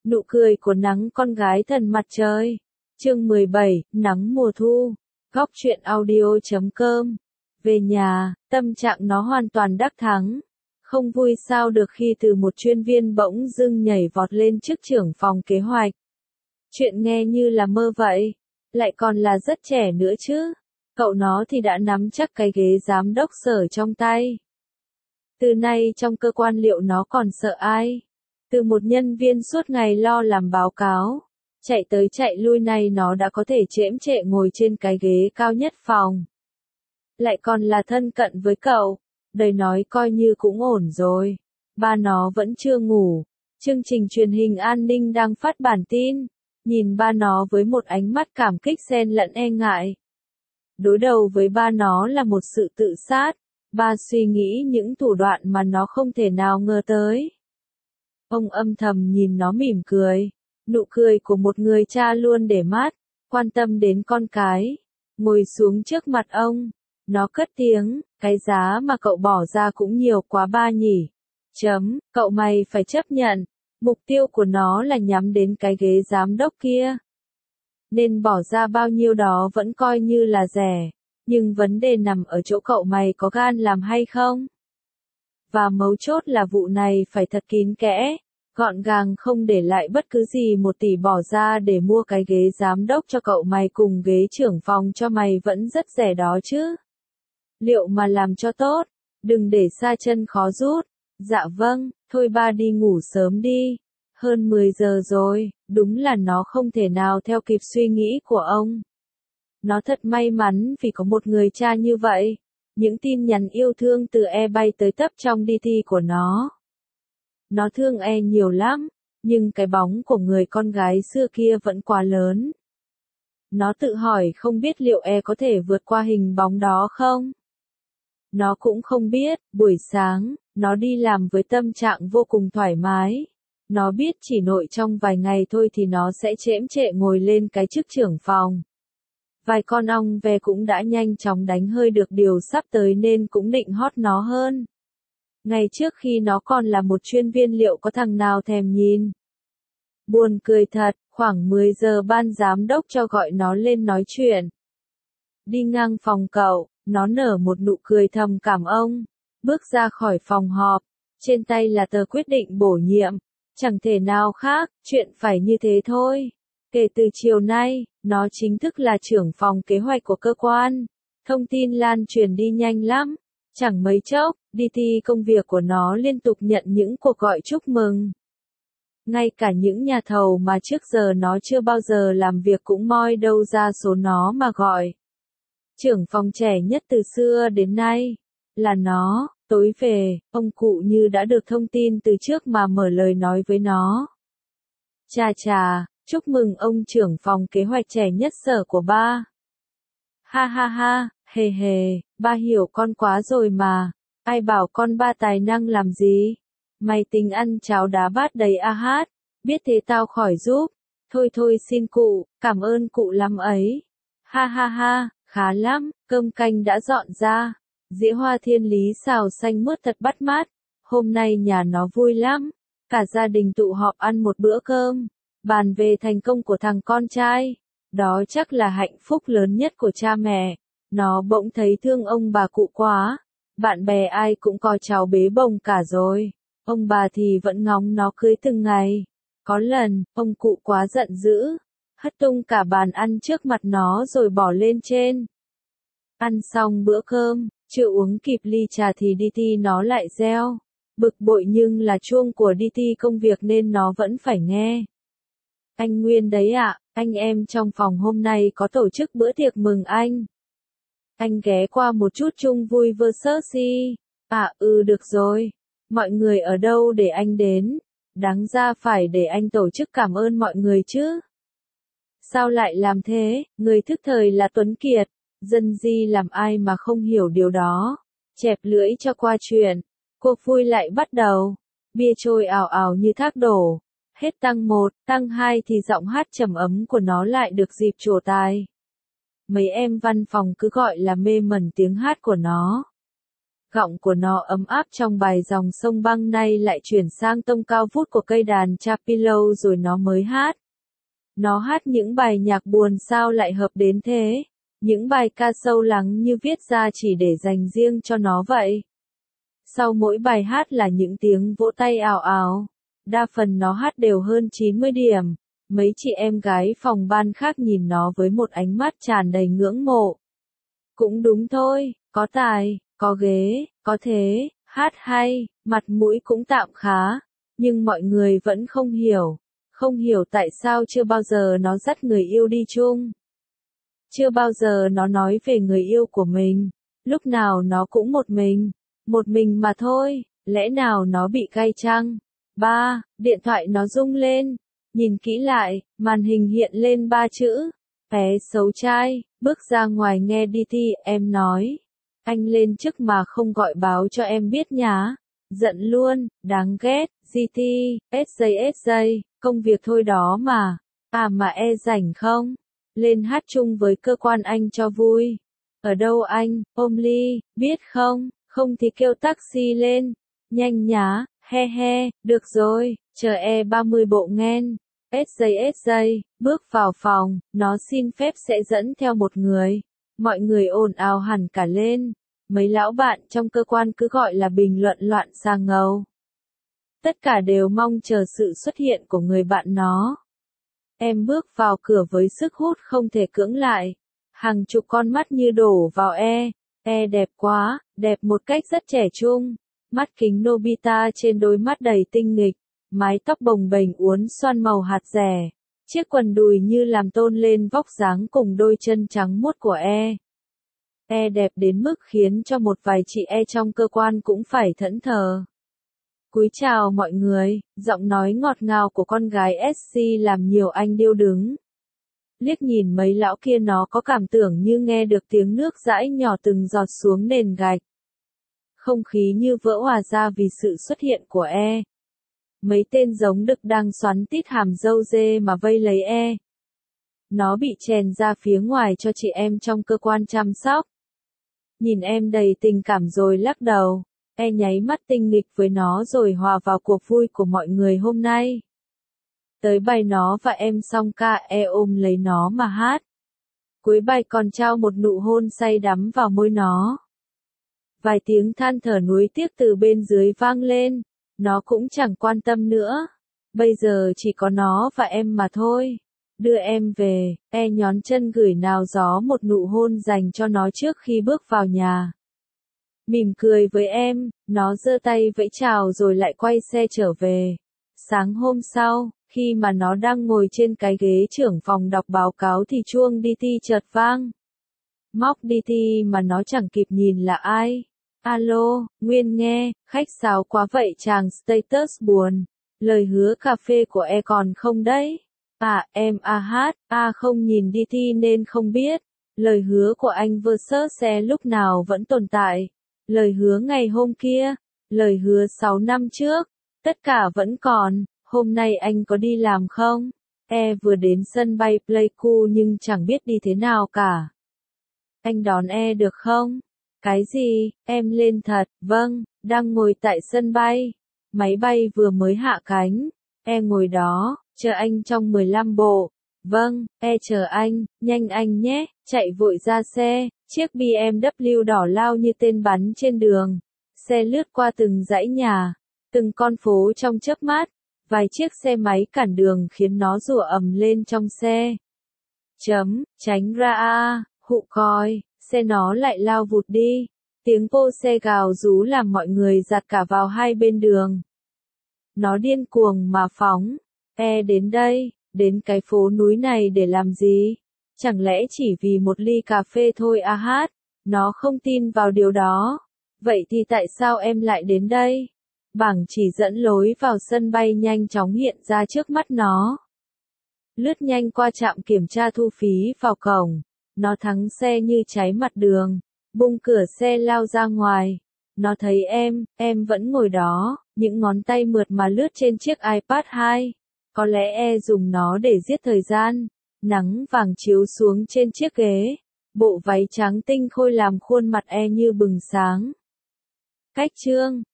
Nụ cười của nắng con gái thần mặt trời. Chương 17, nắng mùa thu. Góc truyện audio.com. Về nhà, tâm trạng nó hoàn toàn đắc thắng. Không vui sao được khi từ một chuyên viên bỗng dưng nhảy vọt lên chức trưởng phòng kế hoạch. Chuyện nghe như là mơ vậy, lại còn là rất trẻ nữa chứ. Cậu nó thì đã nắm chắc cái ghế giám đốc sở trong tay. Từ nay trong cơ quan liệu nó còn sợ ai? Từ một nhân viên suốt ngày lo làm báo cáo, chạy tới chạy lui này nó đã có thể chễm chệ ngồi trên cái ghế cao nhất phòng. Lại còn là thân cận với cậu, đời nói coi như cũng ổn rồi. Ba nó vẫn chưa ngủ, chương trình truyền hình an ninh đang phát bản tin, nhìn ba nó với một ánh mắt cảm kích xen lẫn e ngại. Đối đầu với ba nó là một sự tự sát, ba suy nghĩ những thủ đoạn mà nó không thể nào ngờ tới. Ông âm thầm nhìn nó mỉm cười, nụ cười của một người cha luôn để mắt, quan tâm đến con cái. Ngồi xuống trước mặt ông, nó cất tiếng, cái giá mà cậu bỏ ra cũng nhiều quá ba nhỉ. Cậu mày phải chấp nhận, mục tiêu của nó là nhắm đến cái ghế giám đốc kia. Nên bỏ ra bao nhiêu đó vẫn coi như là rẻ, nhưng vấn đề nằm ở chỗ cậu mày có gan làm hay không. Và mấu chốt là vụ này phải thật kín kẽ, gọn gàng không để lại bất cứ gì. 1 tỷ bỏ ra để mua cái ghế giám đốc cho cậu mày cùng ghế trưởng phòng cho mày vẫn rất rẻ đó chứ. Liệu mà làm cho tốt, đừng để xa chân khó rút. Dạ vâng, thôi ba đi ngủ sớm đi. Hơn 10 giờ rồi, đúng là nó không thể nào theo kịp suy nghĩ của ông. Nó thật may mắn vì có một người cha như vậy. Những tin nhắn yêu thương từ E bay tới tấp trong DT của nó. Nó thương E nhiều lắm, nhưng cái bóng của người con gái xưa kia vẫn quá lớn. Nó tự hỏi không biết liệu E có thể vượt qua hình bóng đó không? Nó cũng không biết. Buổi sáng, nó đi làm với tâm trạng vô cùng thoải mái. Nó biết chỉ nội trong vài ngày thôi thì nó sẽ chễm chệ ngồi lên cái chức trưởng phòng. Vài con ong ve cũng đã nhanh chóng đánh hơi được điều sắp tới nên cũng định hót nó hơn. Ngày trước khi nó còn là một chuyên viên liệu có thằng nào thèm nhìn. Buồn cười thật, khoảng 10 giờ ban giám đốc cho gọi nó lên nói chuyện. Đi ngang phòng cậu, nó nở một nụ cười thầm cảm ơn. Bước ra khỏi phòng họp, trên tay là tờ quyết định bổ nhiệm. Chẳng thể nào khác, chuyện phải như thế thôi. Kể từ chiều nay, nó chính thức là trưởng phòng kế hoạch của cơ quan. Thông tin lan truyền đi nhanh lắm. Chẳng mấy chốc, DT công việc của nó liên tục nhận những cuộc gọi chúc mừng. Ngay cả những nhà thầu mà trước giờ nó chưa bao giờ làm việc cũng moi đâu ra số nó mà gọi. Trưởng phòng trẻ nhất từ xưa đến nay là nó. Tối về, ông cụ như đã được thông tin từ trước mà mở lời nói với nó. Chà, chúc mừng ông trưởng phòng kế hoạch trẻ nhất sở của ba. Ha ha ha, hề hề, ba hiểu con quá rồi mà. Ai bảo con ba tài năng làm gì? Mày tính ăn cháo đá bát đầy a hát, biết thế tao khỏi giúp. Thôi xin cụ, cảm ơn cụ lắm ấy. Ha ha ha, khá lắm, cơm canh đã dọn ra. Dĩa hoa thiên lý xào xanh mướt thật bắt mắt. Hôm nay nhà nó vui lắm. Cả gia đình tụ họp ăn một bữa cơm. Bàn về thành công của thằng con trai. Đó chắc là hạnh phúc lớn nhất của cha mẹ. Nó bỗng thấy thương ông bà cụ quá. Bạn bè ai cũng có cháu bế bồng cả rồi. Ông bà thì vẫn ngóng nó cưới từng ngày. Có lần, ông cụ quá giận dữ. Hất tung cả bàn ăn trước mặt nó rồi bỏ lên trên. Ăn xong bữa cơm, chưa uống kịp ly trà thì DT nó lại reo. Bực bội nhưng là chuông của DT công việc nên nó vẫn phải nghe. Anh Nguyên đấy ạ, anh em trong phòng hôm nay có tổ chức bữa tiệc mừng anh. Anh ghé qua một chút chung vui versus si. Được rồi. Mọi người ở đâu để anh đến? Đáng ra phải để anh tổ chức cảm ơn mọi người chứ. Sao lại làm thế? Người thức thời là Tuấn Kiệt. Dân di làm ai mà không hiểu điều đó. Chẹp lưỡi cho qua chuyện. Cuộc vui lại bắt đầu. Bia trôi ào ào như thác đổ. Hết tăng 1, tăng 2 thì giọng hát trầm ấm của nó lại được dịp trổ tài. Mấy em văn phòng cứ gọi là mê mẩn tiếng hát của nó. Giọng của nó ấm áp trong bài dòng sông băng nay lại chuyển sang tông cao vút của cây đàn chapilo rồi nó mới hát. Nó hát những bài nhạc buồn sao lại hợp đến thế, những bài ca sâu lắng như viết ra chỉ để dành riêng cho nó vậy. Sau mỗi bài hát là những tiếng vỗ tay ào ào, đa phần nó hát đều hơn 90 điểm, mấy chị em gái phòng ban khác nhìn nó với một ánh mắt tràn đầy ngưỡng mộ. Cũng đúng thôi, có tài, có ghế, có thế, hát hay, mặt mũi cũng tạm khá, nhưng mọi người vẫn không hiểu tại sao chưa bao giờ nó dắt người yêu đi chung. Chưa bao giờ nó nói về người yêu của mình, lúc nào nó cũng một mình mà thôi, lẽ nào nó bị gay chăng? Điện thoại nó rung lên, nhìn kỹ lại, màn hình hiện lên 3 chữ, bé xấu trai, bước ra ngoài nghe DT, em nói. Anh lên trước mà không gọi báo cho em biết nhá. Giận luôn, đáng ghét, GT, SJ, công việc thôi đó mà. À mà rảnh không? Lên hát chung với cơ quan anh cho vui. Ở đâu anh, ôm ly, biết không? Không thì kêu taxi lên. Nhanh nhá, he, được rồi, chờ 30 bộ nghen. SJ, bước vào phòng, nó xin phép sẽ dẫn theo một người. Mọi người ồn ào hẳn cả lên. Mấy lão bạn trong cơ quan cứ gọi là bình luận loạn xà ngầu. Tất cả đều mong chờ sự xuất hiện của người bạn nó. Em bước vào cửa với sức hút không thể cưỡng lại. Hàng chục con mắt như đổ vào đẹp quá, đẹp một cách rất trẻ trung. Mắt kính Nobita trên đôi mắt đầy tinh nghịch, mái tóc bồng bềnh uốn xoăn màu hạt rẻ. Chiếc quần đùi như làm tôn lên vóc dáng cùng đôi chân trắng muốt của đẹp đến mức khiến cho một vài chị trong cơ quan cũng phải thẫn thờ. Cúi chào mọi người, giọng nói ngọt ngào của con gái SC làm nhiều anh điêu đứng. Liếc nhìn mấy lão kia nó có cảm tưởng như nghe được tiếng nước dãi nhỏ từng giọt xuống nền gạch. Không khí như vỡ hòa ra vì sự xuất hiện của Mấy tên giống đực đang xoắn tít hàm râu dê mà vây lấy Nó bị chèn ra phía ngoài cho chị em trong cơ quan chăm sóc. Nhìn em đầy tình cảm rồi lắc đầu, nháy mắt tinh nghịch với nó rồi hòa vào cuộc vui của mọi người hôm nay. Tới bài nó và em xong ca ôm lấy nó mà hát. Cuối bài còn trao một nụ hôn say đắm vào môi nó. Vài tiếng than thở nuối tiếc từ bên dưới vang lên, nó cũng chẳng quan tâm nữa. Bây giờ chỉ có nó và em mà thôi. Đưa em về, nhón chân gửi nào gió một nụ hôn dành cho nó trước khi bước vào nhà. Mỉm cười với em, nó giơ tay vẫy chào rồi lại quay xe trở về. Sáng hôm sau, khi mà nó đang ngồi trên cái ghế trưởng phòng đọc báo cáo thì chuông DT chợt vang. Móc DT mà nó chẳng kịp nhìn là ai. Alo, Nguyên nghe, khách sáo quá vậy chàng status buồn. Lời hứa cà phê của còn không đấy? Em hát, không nhìn DT nên không biết. Lời hứa của anh versus lúc nào vẫn tồn tại. Lời hứa ngày hôm kia, lời hứa 6 năm trước, tất cả vẫn còn. Hôm nay anh có đi làm không? Vừa đến sân bay Pleiku nhưng chẳng biết đi thế nào cả. Anh đón được không? Cái gì? Em lên thật, vâng, đang ngồi tại sân bay. Máy bay vừa mới hạ cánh. Ngồi đó, chờ anh trong 15 bộ. Vâng, chờ anh, nhanh anh nhé, chạy vội ra xe. Chiếc BMW đỏ lao như tên bắn trên đường. Xe lướt qua từng dãy nhà, từng con phố trong chớp mắt. Vài chiếc xe máy cản đường khiến nó rủa ầm lên trong xe. Tránh ra hụ coi, xe nó lại lao vụt đi. Tiếng pô xe gào rú làm mọi người giạt cả vào hai bên đường. Nó điên cuồng mà phóng. Đến đây, đến cái phố núi này để làm gì? Chẳng lẽ chỉ vì một ly cà phê thôi hát? Nó không tin vào điều đó. Vậy thì tại sao em lại đến đây? Bảng chỉ dẫn lối vào sân bay nhanh chóng hiện ra trước mắt nó. Lướt nhanh qua trạm kiểm tra thu phí vào cổng. Nó thắng xe như cháy mặt đường. Bung cửa xe lao ra ngoài. Nó thấy em vẫn ngồi đó. Những ngón tay mượt mà lướt trên chiếc iPad 2. Có lẽ dùng nó để giết thời gian. Nắng vàng chiếu xuống trên chiếc ghế. Bộ váy trắng tinh khôi làm khuôn mặt như bừng sáng. Cách chương